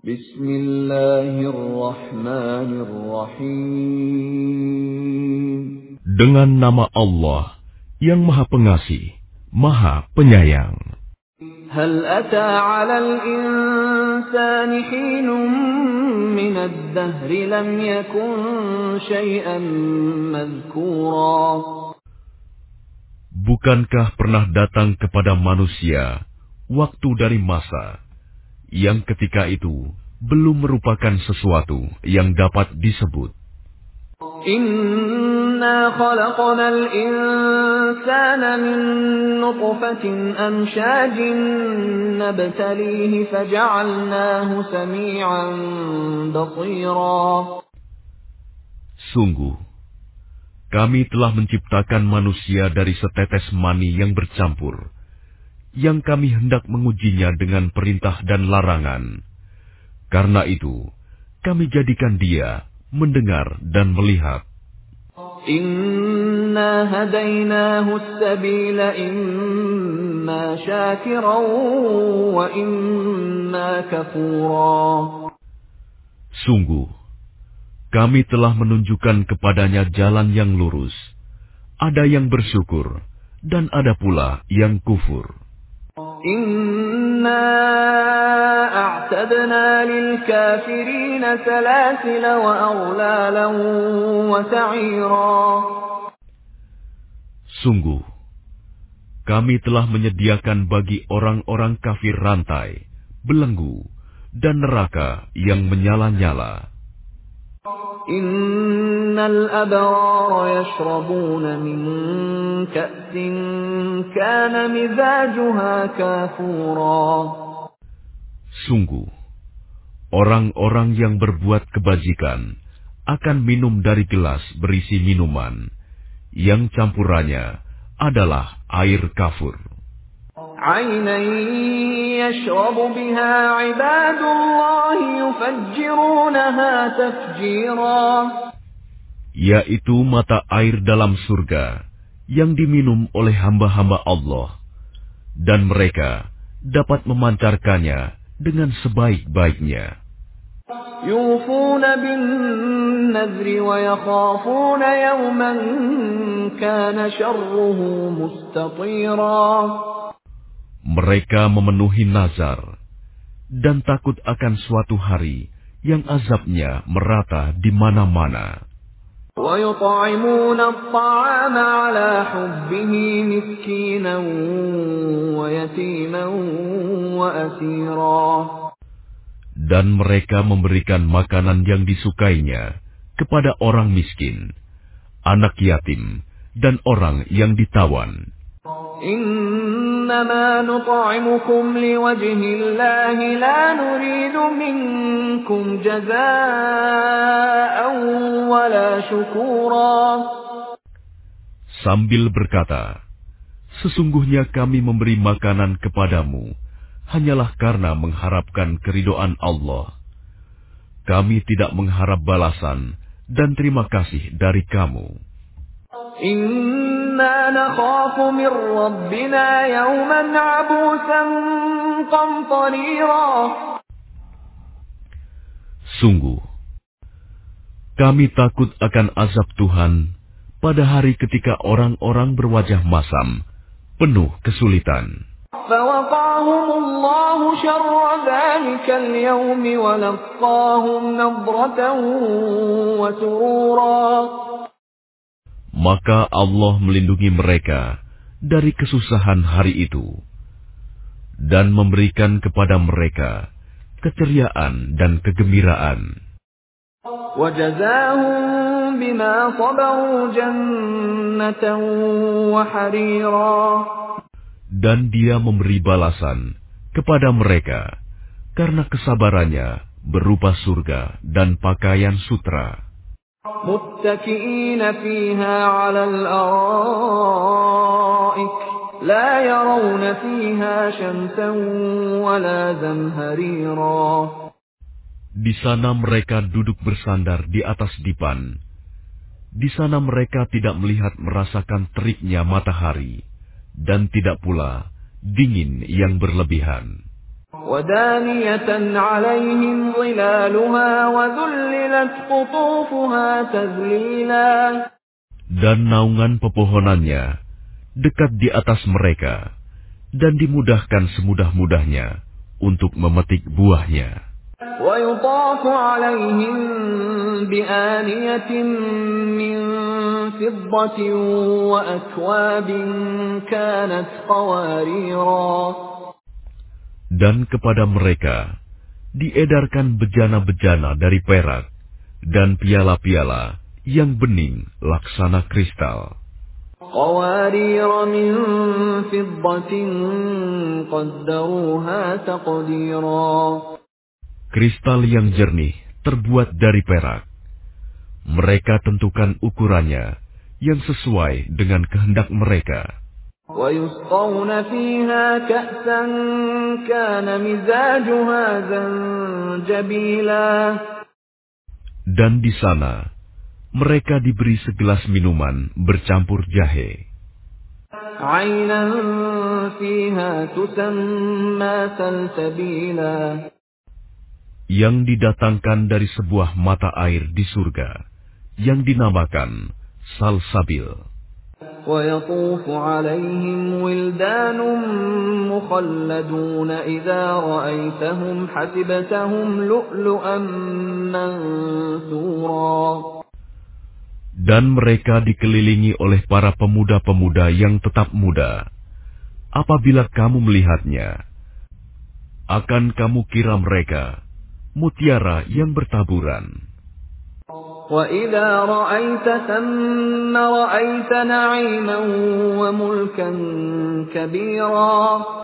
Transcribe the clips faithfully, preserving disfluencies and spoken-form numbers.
Bismillahirrahmanirrahim. Dengan nama Allah yang Maha Pengasih, Maha Penyayang. Hal ata 'alal insani hinun minad dahri lam yakun syai'an madhkura. Bukankah pernah datang kepada manusia waktu dari masa yang ketika itu belum merupakan sesuatu yang dapat disebut? Inna khalaqnal insana min nutfatin amshajin nabtalihi faja'alnahu sami'an basira. Sungguh, kami telah menciptakan manusia dari setetes mani yang bercampur, yang kami hendak mengujinya dengan perintah dan larangan. Karena itu, kami jadikan dia mendengar dan melihat. Inna hadainahu as-sabila imma syakiran wa imma kafura. Sungguh, kami telah menunjukkan kepadanya jalan yang lurus. Ada yang bersyukur dan ada pula yang kufur. Inna a'tadna lil kafirina salasila wa aghlalan wa sa'ira. Sungguh, kami telah menyediakan bagi orang-orang kafir rantai, belenggu, dan neraka yang menyala-nyala. Innal abrara yashrabuna min ka'sin kana mizajuha kafura. Sungguh, orang-orang yang berbuat kebajikan akan minum dari gelas berisi minuman yang campurannya adalah air kafur. Aynan yashrabu biha ibadullahi yufajjirunaha tafjira. Yaitu mata air dalam surga yang diminum oleh hamba-hamba Allah, dan mereka dapat memancarkannya dengan sebaik-baiknya. Yufuna bin nadri wa yakhafuna yawman kana syarruhu mustatira. Mereka memenuhi nazar dan takut akan suatu hari yang azabnya merata di mana-mana. وَيُطْعِمُونَ الطَّعَامَ عَلَى حُبِّهِ مِسْكِينًا وَيَتِيمًا وَأَسِيرًا. Dan mereka memberikan makanan yang disukainya kepada orang miskin, anak yatim, dan orang yang ditawan. إِنَّمَا نُطْعِمُكُمْ لِوَجْهِ اللَّهِ لَا نُرِيدُ مِنكُمْ جَزَاءً وَلَا شُكُورًا. Sambil berkata, sesungguhnya kami memberi makanan kepadamu hanyalah karena mengharapkan keridhaan Allah. Kami tidak mengharap balasan dan terima kasih dari kamu. Inna nakhafu min rabbina yawman 'abusan qamtarira. Sungguh, kami takut akan azab Tuhan pada hari ketika orang-orang berwajah masam, penuh kesulitan. فَوَقَاهُمُ اللَّهُ شَرَّ ذَلِكَ الْيَوْمِ وَلَقَّاهُمْ نَضْرَةً وَسُرُورًا. Maka Allah melindungi mereka dari kesusahan hari itu dan memberikan kepada mereka keceriaan dan kegembiraan. وَجَزَاهُم بِمَا صَبَرُوا جَنَّةً وَحَرِيرًا. Dan Dia memberi balasan kepada mereka karena kesabarannya berupa surga dan pakaian sutra. متكئين فيها على الأرائك لا يرون فيها شمسا ولا زمهريرا. Di sana mereka duduk bersandar di atas dipan. Di sana mereka tidak melihat merasakan teriknya matahari dan tidak pula dingin yang berlebihan. وَدَانِيَةً عَلَيْهِمْ ظِلَالُهَا وَذُلِّلَتْ قُطُوفُهَا تَذْلِيلًا. Dan naungan pepohonannya dekat di atas mereka, dan dimudahkan semudah-mudahnya untuk memetik buahnya. وَيُطَافُ عَلَيْهِمْ بِآنِيَةٍ مِّن فِضَّةٍ وَأَكْوَابٍ كَانَتْ قَوَارِيرَا. Dan kepada mereka diedarkan bejana-bejana dari perak dan piala-piala yang bening laksana kristal. قَوَارِيرَ مِن فِضَّةٍ قَدَّرُوهَا تَقْدِيرًا. Kristal yang jernih terbuat dari perak. Mereka tentukan ukurannya yang sesuai dengan kehendak mereka. وَيُسْقَوْنَ فِيهَا كَأْسًا كَانَ مِزَاجُهَا زَنجَبِيلًا. Dan di sana mereka diberi segelas minuman bercampur jahe. عَيْنًا فِيهَا تُسَمَّى سَلْسَبِيلًا. Yang didatangkan dari sebuah mata air di surga yang dinamakan salsabil. وَيَطُوفُ عَلَيْهِمْ وِلْدَانٌ مُخَلَّدُونَ إِذَا رَأَيْتَهُمْ حَسِبْتَهُمْ لُؤْلُؤًا مَّنثُورًا. Dan mereka dikelilingi oleh para pemuda-pemuda yang tetap muda. Apabila kamu melihatnya, akan kamu kira mereka mutiara yang bertaburan. وَإِذَا رَأَيْتَ ثَمَّ رَأَيْتَ نَعِيمًا وَمُلْكًا كَبِيرًا.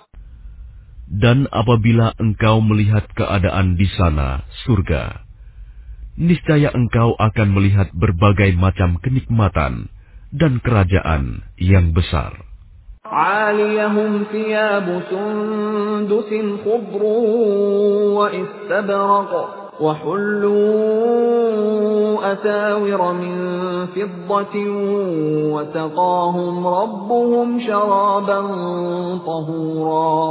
Dan apabila engkau melihat keadaan di sana, surga, niscaya engkau akan melihat berbagai macam kenikmatan dan kerajaan yang besar. عَالِيَهُمْ ثِيَابُ سُندُسٍ خُضْرٌ وَإِسْتَبْرَقٌ وَحُلُّوا أَسَاوِرَ مِن فِضَّةٍ وَسَقَاهُمْ رَبُّهُمْ شَرَابًا طَهُورًا.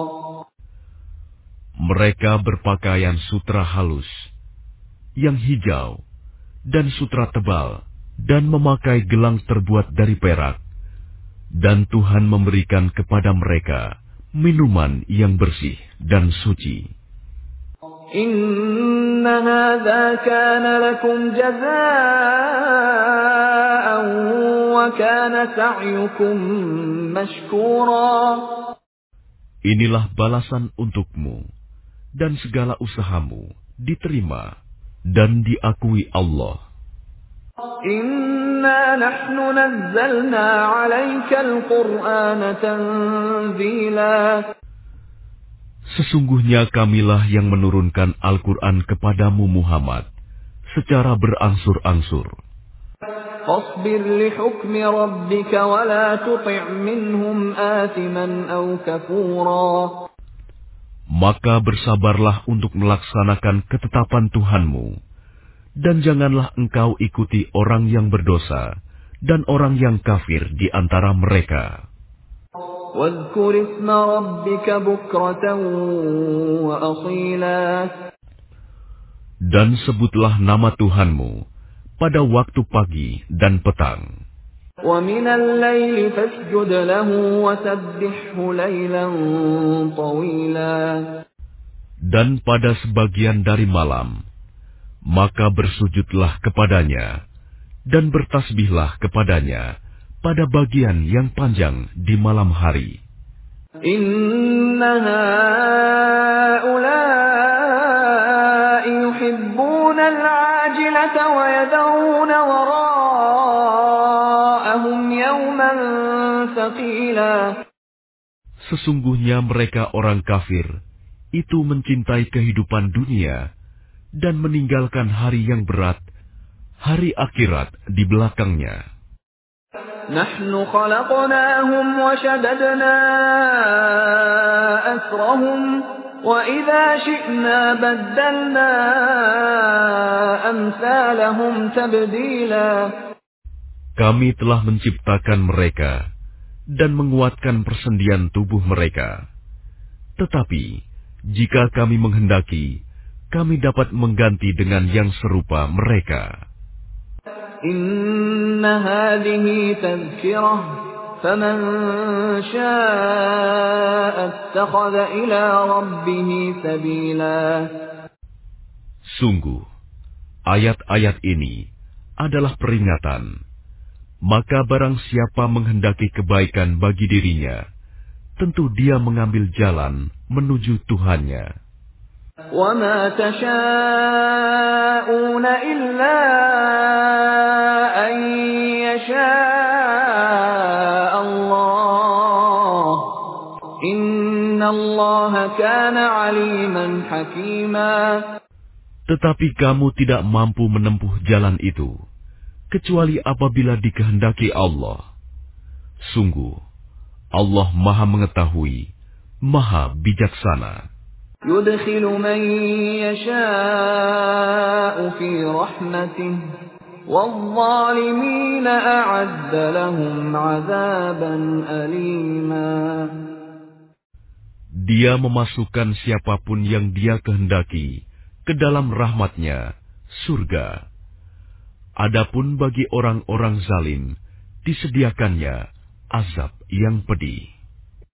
Mereka berpakaian sutra halus, yang hijau, dan sutra tebal, dan memakai gelang terbuat dari perak. Dan Tuhan memberikan kepada mereka minuman yang bersih dan suci. Inna hadza kana lakum jazaa'an wa kana sa'yukum mashkura. Inilah balasan untukmu, dan segala usahamu diterima dan diakui Allah. Inna nahnu nazzalna 'alaika al-Qur'ana tanzila. Sesungguhnya kamilah yang menurunkan Al-Quran kepadamu Muhammad secara berangsur-angsur. Fasbir li hukmi rabbika wa la tuti' minhum athiman aw kafura. Maka bersabarlah untuk melaksanakan ketetapan Tuhanmu, dan janganlah engkau ikuti orang yang berdosa dan orang yang kafir di antara mereka. وَاذْكُرِ اسْمَ رَبِّكَ بُكْرَةً وَأَصِيلًا. Dan sebutlah nama Tuhanmu pada waktu pagi dan petang. وَمِنَ اللَّيْلِ فَاسْجُدْ لَهُ وَسَبِّحْهُ لَيْلًا طَوِيلًا. Dan pada sebagian dari malam, maka bersujudlah kepadanya, dan bertasbihlah kepadanya pada bagian yang panjang di malam hari. Inna haula'i yuhibbuna al-'ajilata wa yad'una wara'ahum yawman thaqila. Sesungguhnya mereka orang kafir itu mencintai kehidupan dunia dan meninggalkan hari yang berat, hari akhirat di belakangnya. Nahnu khalaqnahum wa shaddadna asrahum wa idza syi'na baddalna amsalahum tabdila. Kami telah menciptakan mereka dan menguatkan persendian tubuh mereka. Tetapi Jika kami menghendaki, kami dapat mengganti dengan yang serupa mereka. Inna hadhihi tadhkirah, faman syaa'a ittakhadha ila rabbih sabila. Sungguh, ayat-ayat ini adalah peringatan. Maka barang siapa menghendaki kebaikan bagi dirinya, tentu dia mengambil jalan menuju Tuhannya. وَمَا تَشَاءُونَ إِلَّا أَن يَشَاءَ اللَّهُ إِنَّ اللَّهَ كَانَ عَلِيمًا حَكِيمًا. Tetapi kamu tidak mampu menempuh jalan itu, kecuali apabila dikehendaki Allah. Sungguh, Allah Maha Mengetahui, Maha Bijaksana. يُدْخِلُ مَن يَشَاءُ فِي رَحْمَتِهِ وَالظَّالِمِينَ أَعَدَّ لَهُمْ عَذَابًا أَلِيمًا. Dia memasukkan siapapun yang Dia kehendaki ke dalam rahmat-Nya, surga. Adapun bagi orang-orang zalim, disediakannya azab yang pedih.